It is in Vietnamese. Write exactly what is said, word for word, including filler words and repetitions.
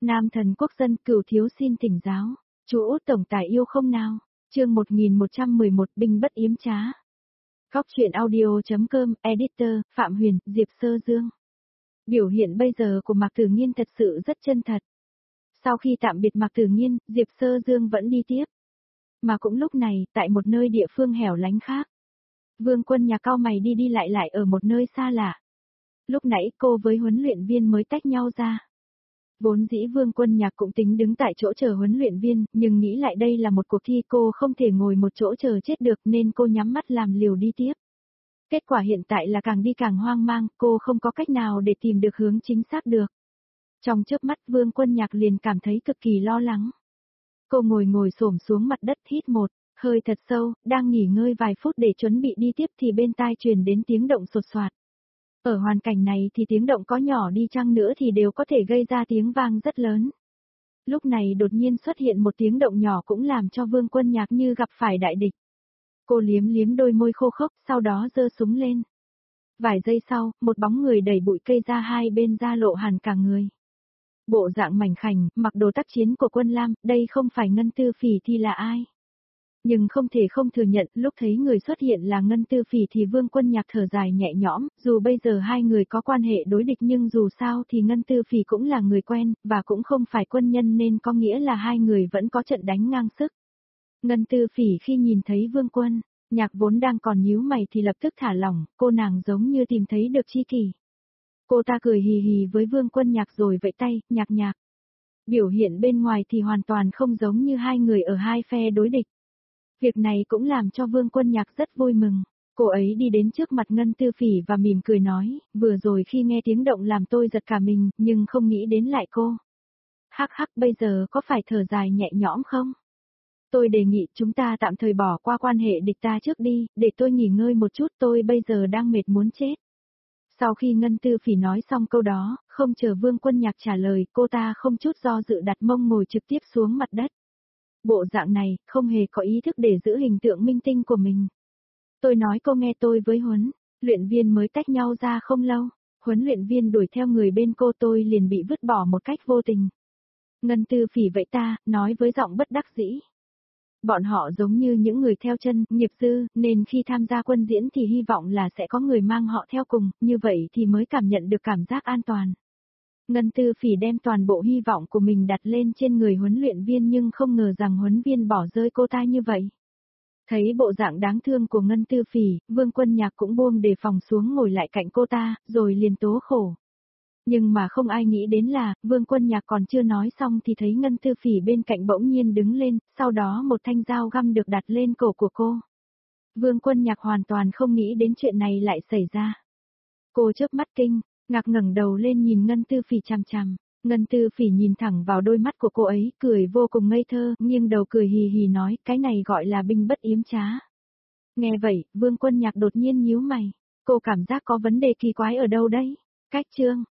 Nam thần quốc dân cửu thiếu xin thỉnh giáo. Chú Út tổng tài yêu không nào? Chương một nghìn một trăm mười một binh bất yếm trá. Góc truyện audio.com, editor, Phạm Huyền, Diệp Sơ Dương. Biểu hiện bây giờ của Mạc Tử Nghiên thật sự rất chân thật. Sau khi tạm biệt Mạc Tử Nghiên, Diệp Sơ Dương vẫn đi tiếp. Mà cũng lúc này, tại một nơi địa phương hẻo lánh khác. Vương Quân Nhạc cau mày đi đi lại lại ở một nơi xa lạ. Lúc nãy cô với huấn luyện viên mới tách nhau ra. Vốn dĩ Vương Quân Nhạc cũng tính đứng tại chỗ chờ huấn luyện viên, nhưng nghĩ lại đây là một cuộc thi cô không thể ngồi một chỗ chờ chết được nên cô nhắm mắt làm liều đi tiếp. Kết quả hiện tại là càng đi càng hoang mang, cô không có cách nào để tìm được hướng chính xác được. Trong chớp mắt Vương Quân Nhạc liền cảm thấy cực kỳ lo lắng. Cô ngồi ngồi xổm xuống mặt đất hít một hơi thật sâu, đang nghỉ ngơi vài phút để chuẩn bị đi tiếp thì bên tai truyền đến tiếng động sột soạt. Ở hoàn cảnh này thì tiếng động có nhỏ đi chăng nữa thì đều có thể gây ra tiếng vang rất lớn. Lúc này đột nhiên xuất hiện một tiếng động nhỏ cũng làm cho Vương Quân Nhạc như gặp phải đại địch. Cô liếm liếm đôi môi khô khốc, sau đó giơ súng lên. Vài giây sau, một bóng người đẩy bụi cây ra hai bên ra lộ hẳn cả người. Bộ dạng mảnh khảnh, mặc đồ tác chiến của Quân Lam, đây không phải Ngân Tư Phỉ thì là ai? Nhưng không thể không thừa nhận, lúc thấy người xuất hiện là Ngân Tư Phỉ thì Vương Quân Nhạc thở dài nhẹ nhõm, dù bây giờ hai người có quan hệ đối địch nhưng dù sao thì Ngân Tư Phỉ cũng là người quen, và cũng không phải quân nhân nên có nghĩa là hai người vẫn có trận đánh ngang sức. Ngân Tư Phỉ khi nhìn thấy Vương Quân Nhạc vốn đang còn nhíu mày thì lập tức thả lỏng, cô nàng giống như tìm thấy được tri kỷ. Cô ta cười hì hì với Vương Quân Nhạc rồi vẫy tay, nhạc nhạc. Biểu hiện bên ngoài thì hoàn toàn không giống như hai người ở hai phe đối địch. Việc này cũng làm cho Vương Quân Nhạc rất vui mừng. Cô ấy đi đến trước mặt Ngân Tư Phỉ và mỉm cười nói, vừa rồi khi nghe tiếng động làm tôi giật cả mình, nhưng không nghĩ đến lại cô. Hắc hắc, bây giờ có phải thở dài nhẹ nhõm không? Tôi đề nghị chúng ta tạm thời bỏ qua quan hệ địch ta trước đi, để tôi nghỉ ngơi một chút, tôi bây giờ đang mệt muốn chết. Sau khi Ngân Tư Phỉ nói xong câu đó, không chờ Vương Quân Nhạc trả lời, cô ta không chút do dự đặt mông ngồi trực tiếp xuống mặt đất. Bộ dạng này, không hề có ý thức để giữ hình tượng minh tinh của mình. Tôi nói cô nghe, tôi với huấn luyện viên mới tách nhau ra không lâu. Huấn luyện viên đuổi theo người bên cô, tôi liền bị vứt bỏ một cách vô tình. Ngân Tư Phỉ vậy ta, nói với giọng bất đắc dĩ. Bọn họ giống như những người theo chân, nghiệp dư, nên khi tham gia quân diễn thì hy vọng là sẽ có người mang họ theo cùng, như vậy thì mới cảm nhận được cảm giác an toàn. Ngân Tư Phỉ đem toàn bộ hy vọng của mình đặt lên trên người huấn luyện viên nhưng không ngờ rằng huấn viên bỏ rơi cô ta như vậy. Thấy bộ dạng đáng thương của Ngân Tư Phỉ, Vương Quân Nhạc cũng buông đề phòng xuống ngồi lại cạnh cô ta, rồi liền tố khổ. Nhưng mà không ai nghĩ đến là, Vương Quân Nhạc còn chưa nói xong thì thấy Ngân Tư Phỉ bên cạnh bỗng nhiên đứng lên, sau đó một thanh dao găm được đặt lên cổ của cô. Vương Quân Nhạc hoàn toàn không nghĩ đến chuyện này lại xảy ra. Cô chớp mắt kinh, ngạc ngẩng đầu lên nhìn Ngân Tư Phỉ chằm chằm. Ngân Tư Phỉ nhìn thẳng vào đôi mắt của cô ấy, cười vô cùng ngây thơ, nghiêng đầu cười hì hì nói, cái này gọi là binh bất yếm trá. Nghe vậy, Vương Quân Nhạc đột nhiên nhíu mày. Cô cảm giác có vấn đề kỳ quái ở đâu đấy? Cách chương